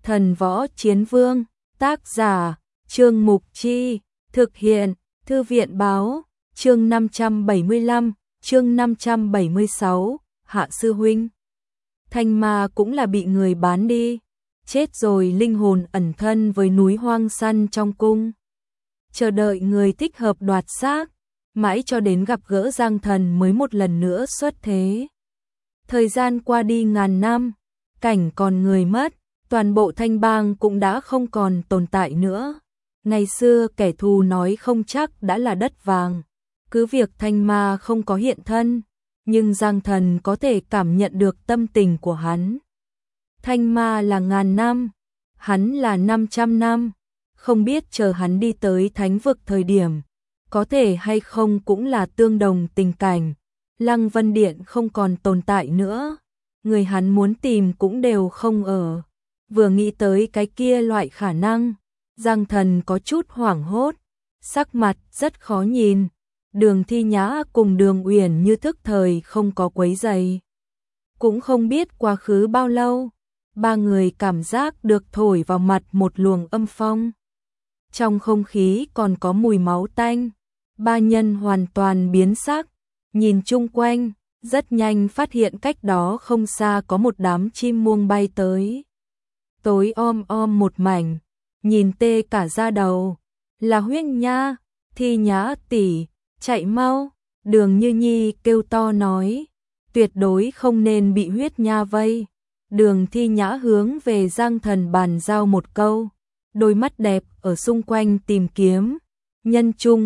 Thần Võ Chiến Vương, tác giả, Trương Mục Chi, thực hiện, Thư viện Báo, chương 575, chương 576, Hạ sư huynh. Thanh Ma cũng là bị người bán đi, chết rồi linh hồn ẩn thân với núi hoang săn trong cung. Chờ đợi người thích hợp đoạt xác, mãi cho đến gặp gỡ Giang Thần mới một lần nữa xuất thế. Thời gian qua đi ngàn năm, cảnh còn người mất, toàn bộ Thanh Bang cũng đã không còn tồn tại nữa. Ngày xưa kẻ thù nói không chắc đã là đất vàng, cứ việc Thanh Ma không có hiện thân, nhưng Giang Thần có thể cảm nhận được tâm tình của hắn. Thanh Ma là ngàn năm, hắn là 500 năm, không biết chờ hắn đi tới thánh vực thời điểm, có thể hay không cũng là tương đồng tình cảnh. Lăng Vân Điện không còn tồn tại nữa, người hắn muốn tìm cũng đều không ở. Vừa nghĩ tới cái kia loại khả năng, Giang Thần có chút hoảng hốt, sắc mặt rất khó nhìn. Đường Thi Nhã cùng Đường Uyển như thức thời không có quấy rầy. Cũng không biết quá khứ bao lâu, ba người cảm giác được thổi vào mặt một luồng âm phong. Trong không khí còn có mùi máu tanh, ba nhân hoàn toàn biến sắc, nhìn chung quanh, rất nhanh phát hiện cách đó không xa có một đám chim muông bay tới. Tối om om một mảnh, nhìn tê cả da đầu, là Huyết Nha, Thi Nhã tỷ, chạy mau, Đường Như Nhi kêu to nói, tuyệt đối không nên bị Huyết Nha vây. Đường Thi Nhã hướng về Giang Thần bàn giao một câu, đôi mắt đẹp ở xung quanh tìm kiếm, nhân trung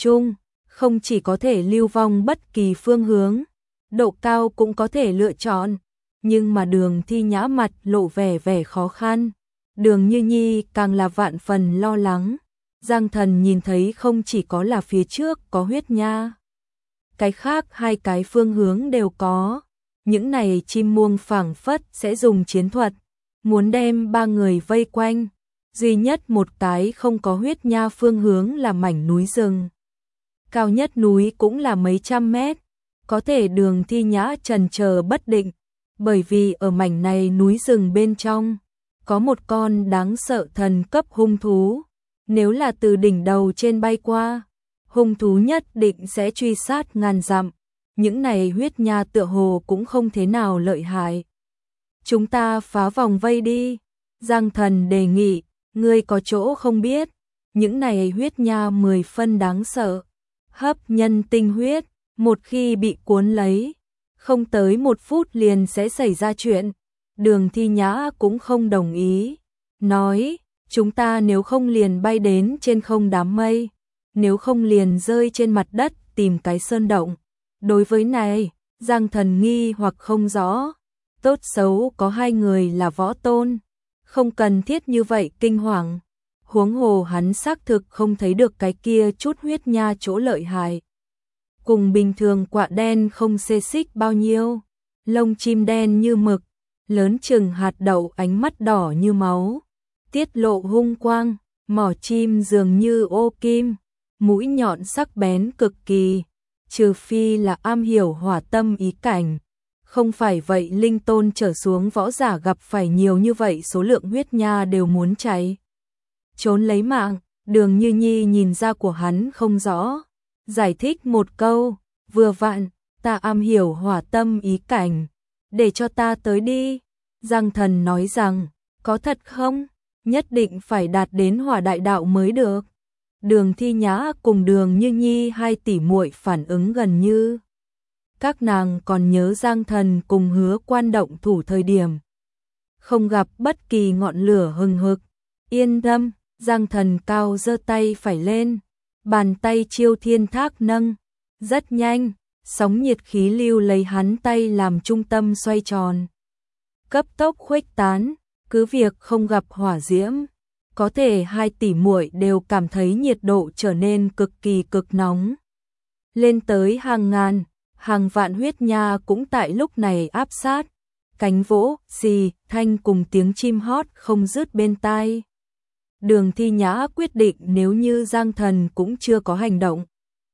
không chỉ có thể lưu vong bất kỳ phương hướng, độ cao cũng có thể lựa chọn, nhưng mà Đường Thi Nhã mặt lộ vẻ khó khăn, Đường Như Nhi càng là vạn phần lo lắng. Giang Thần nhìn thấy không chỉ có là phía trước có Huyết Nha, cái khác hai cái phương hướng đều có. Những này chim muông phảng phất sẽ dùng chiến thuật, muốn đem ba người vây quanh. Duy nhất một cái không có Huyết Nha phương hướng là mảnh núi rừng. Cao nhất núi cũng là mấy trăm mét, có thể Đường Thi Nhã chần chờ bất định, bởi vì ở mảnh này núi rừng bên trong, có một con đáng sợ thần cấp hung thú. Nếu là từ đỉnh đầu trên bay qua, hung thú nhất định sẽ truy sát ngàn dặm. Những này Huyết Nha tựa hồ cũng không thế nào lợi hại. Chúng ta phá vòng vây đi, Giang Thần đề nghị, ngươi có chỗ không biết, những này Huyết Nha 10 phân đáng sợ, hấp nhân tinh huyết, một khi bị cuốn lấy, không tới 1 phút liền sẽ xảy ra chuyện. Đường Thi Nhã cũng không đồng ý, nói, chúng ta nếu không liền bay đến trên không đám mây, nếu không liền rơi trên mặt đất tìm cái sơn động. Đối với này, Giang Thần nghi hoặc không rõ, tốt xấu có hai người là võ tôn, không cần thiết như vậy kinh hoàng. Huống hồ hắn xác thực không thấy được cái kia chút Huyết Nha chỗ lợi hại. Cùng bình thường quạ đen không xê xích bao nhiêu, lông chim đen như mực, lớn chừng hạt đậu, ánh mắt đỏ như máu, tiết lộ hung quang, mỏ chim dường như ô kim, mũi nhọn sắc bén cực kỳ, trừ phi là am hiểu hỏa tâm ý cảnh. Không phải vậy linh tôn trở xuống võ giả gặp phải nhiều như vậy số lượng Huyết Nha đều muốn chạy trốn lấy mạng. Đường Như Nhi nhìn ra của hắn không rõ, giải thích một câu, vừa vặn, ta am hiểu hỏa tâm ý cảnh, để cho ta tới đi. Giang Thần nói rằng, có thật không? Nhất định phải đạt đến hỏa đại đạo mới được. Đường Thi Nhã cùng Đường Như Nhi hai tỷ muội phản ứng gần như. Các nàng còn nhớ Giang Thần cùng Hứa Quan động thủ thời điểm, không gặp bất kỳ ngọn lửa hừng hực. Yên tâm, Giang Thần cao giơ tay phải lên, bàn tay Chiêu Thiên Thác nâng, rất nhanh, sóng nhiệt khí lưu lấy hắn tay làm trung tâm xoay tròn, cấp tốc khuếch tán, cứ việc không gặp hỏa diễm, có thể hai tỷ muội đều cảm thấy nhiệt độ trở nên cực kỳ cực nóng. Lên tới hàng ngàn, hàng vạn Huyết Nha cũng tại lúc này áp sát, cánh vỗ, xì, thanh cùng tiếng chim hót không dứt bên tai. Đường Thi Nhã quyết định nếu như Giang Thần cũng chưa có hành động,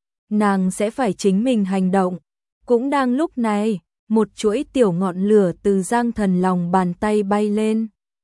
nàng sẽ phải chính mình hành động. Cũng đang lúc này, một chuỗi tiểu ngọn lửa từ Giang Thần lòng bàn tay bay lên.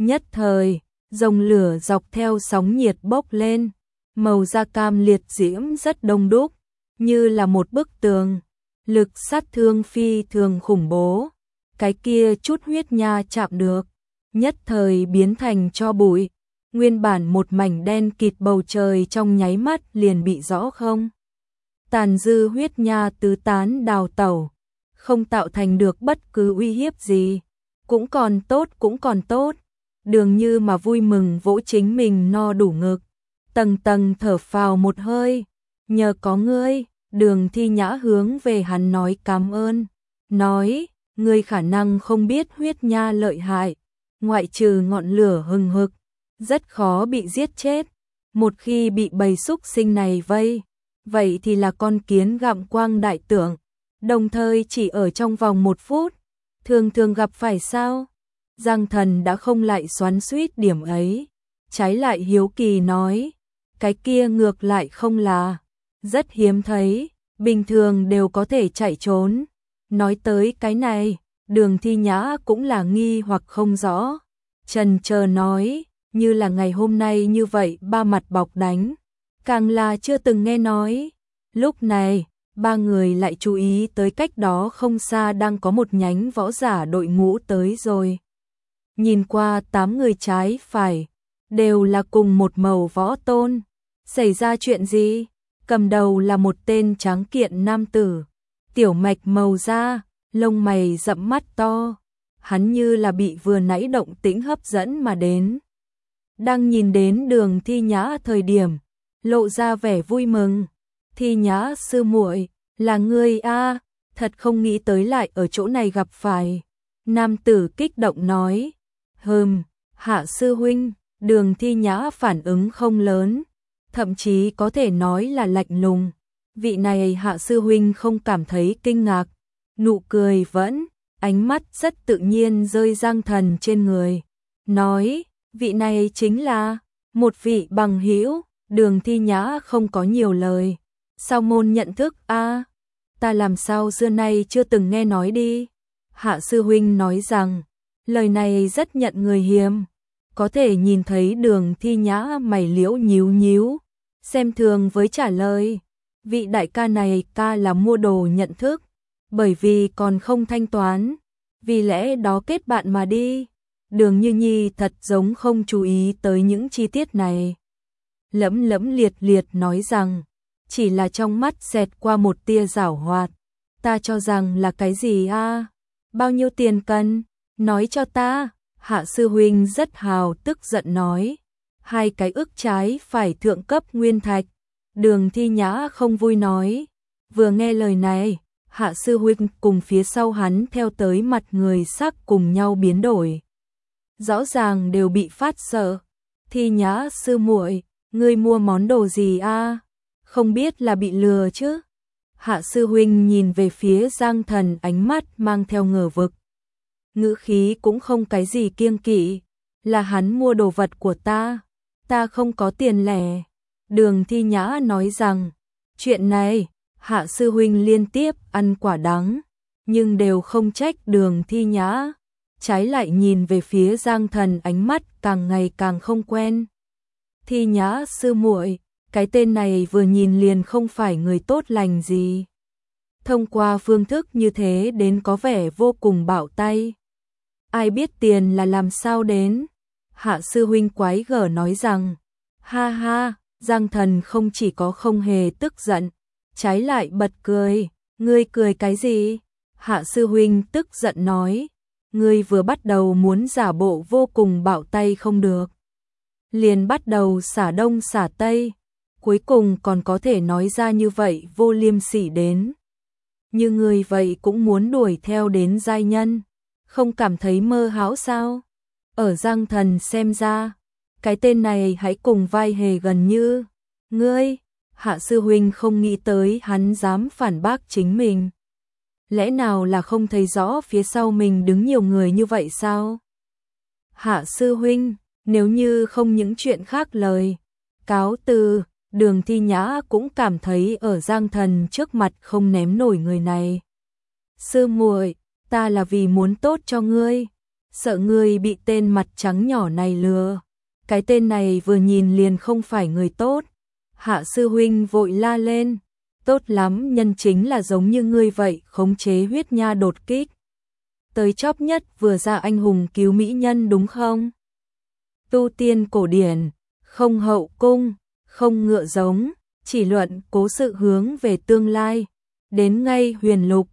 Nhất thời, dòng lửa dọc theo sóng nhiệt bốc lên, màu da cam liệt diễm rất đông đúc, như là một bức tường, lực sát thương phi thường khủng bố. Cái kia chút huyết nha chạm được, nhất thời biến thành tro bụi, nguyên bản một mảnh đen kịt bầu trời trong nháy mắt liền bị rõ không. Tàn dư huyết nha tứ tán đào tẩu, không tạo thành được bất cứ uy hiếp gì. Cũng còn tốt, Đường Như mà vui mừng vỗ chính mình no đủ ngực, tầng tầng thở phào một hơi, nhờ có ngươi. Đường Thi Nhã hướng về hắn nói cảm ơn, nói, ngươi khả năng không biết huyết nha lợi hại, ngoại trừ ngọn lửa hừng hực, rất khó bị giết chết. Một khi bị bầy súc sinh này vây, vậy thì là con kiến gặm quang đại tưởng, đồng thời chỉ ở trong vòng 1 phút, thường thường gặp phải sao? Giang Thần đã không lại xoắn xuýt điểm ấy, trái lại hiếu kỳ nói, cái kia ngược lại không là, rất hiếm thấy, bình thường đều có thể chạy trốn. Nói tới cái này, Đường Thi Nhã cũng là nghi hoặc không rõ, chần chờ nói, như là ngày hôm nay như vậy ba mặt bọc đánh, càng là chưa từng nghe nói. Lúc này, ba người lại chú ý tới cách đó không xa đang có một nhánh võ giả đội ngũ tới rồi. Nhìn qua 8 người trái phải, đều là cùng một màu võ tôn. Xảy ra chuyện gì? Cầm đầu là một tên tráng kiện nam tử, tiểu mạch màu da, lông mày rậm mắt to. Hắn như là bị vừa nãy động tĩnh hấp dẫn mà đến. Đang nhìn đến Đường Thi Nhã thời điểm, lộ ra vẻ vui mừng. Thi Nhã sư muội, là ngươi a, thật không nghĩ tới lại ở chỗ này gặp phải. Nam tử kích động nói, Hạ sư huynh. Đường Thi Nhã phản ứng không lớn, thậm chí có thể nói là lạnh lùng. Vị này Hạ sư huynh không cảm thấy kinh ngạc, nụ cười vẫn, ánh mắt rất tự nhiên rơi Giang Thần trên người. Nói, vị này chính là một vị bằng hữu. Đường Thi Nhã không có nhiều lời. Sao môn nhận thức a? Ta làm sao xưa nay chưa từng nghe nói đi. Hạ sư huynh nói rằng, lời này rất nhận người hiếm. Có thể nhìn thấy Đường Thi Nhã mày liễu nhíu nhíu, xem thường với trả lời. Vị đại ca này ca là mua đồ nhận thức, bởi vì còn không thanh toán, vì lẽ đó kết bạn mà đi. Đường Như Nhi thật giống không chú ý tới những chi tiết này. Lẫm lẫm liệt liệt nói rằng, chỉ là trong mắt xẹt qua một tia giảo hoạt. Ta cho rằng là cái gì a? Bao nhiêu tiền cần? Nói cho ta. Hạ sư huynh rất hào tức giận nói, 2 cái ức trái phải thượng cấp nguyên thạch. Đường Thi Nhã không vui nói, vừa nghe lời này, Hạ sư huynh cùng phía sau hắn theo tới mặt người sắc cùng nhau biến đổi. Rõ ràng đều bị phát sợ. Thi Nhã sư muội, ngươi mua món đồ gì a? Không biết là bị lừa chứ? Hạ sư huynh nhìn về phía Giang Thần, ánh mắt mang theo ngờ vực. Ngữ khí cũng không cái gì kiêng kỵ, là hắn mua đồ vật của ta không có tiền lẻ. Đường Thi Nhã nói rằng, chuyện này, Hạ sư huynh liên tiếp ăn quả đắng, nhưng đều không trách Đường Thi Nhã, trái lại nhìn về phía Giang Thần, ánh mắt càng ngày càng không quen. Thi Nhã sư muội, cái tên này vừa nhìn liền không phải người tốt lành gì. Thông qua phương thức như thế đến có vẻ vô cùng bạo tay. Ai biết tiền là làm sao đến? Hạ sư huynh quái gở nói rằng, ha ha. Giang Thần không chỉ có không hề tức giận, trái lại bật cười. Ngươi cười cái gì? Hạ sư huynh tức giận nói, ngươi vừa bắt đầu muốn giả bộ vô cùng bạo tay không được, liền bắt đầu xả đông xả tây, cuối cùng còn có thể nói ra như vậy vô liêm sỉ đến. Như ngươi vậy cũng muốn đuổi theo đến giai nhân, không cảm thấy mơ hão sao? Ở Giang Thần xem ra, cái tên này hãy cùng vai hề gần như ngươi. Hạ sư huynh không nghĩ tới hắn dám phản bác chính mình. Lẽ nào là không thấy rõ phía sau mình đứng nhiều người như vậy sao? Hạ sư huynh, nếu như không những chuyện khác lời, cáo từ. Đường Thi Nhã cũng cảm thấy ở Giang Thần trước mặt không ném nổi người này. Sư muội, ta là vì muốn tốt cho ngươi. sợ ngươi bị tên mặt trắng nhỏ này lừa. Cái tên này vừa nhìn liền không phải người tốt. Hạ sư huynh vội la lên, tốt lắm, nhân chính là giống như ngươi vậy, khống chế huyết nha đột kích. Tới chóp nhất vừa ra anh hùng cứu mỹ nhân đúng không? Tu tiên cổ điển, không hậu cung, không ngựa giống, chỉ luận cố sự hướng về tương lai. Đến ngay huyền lục,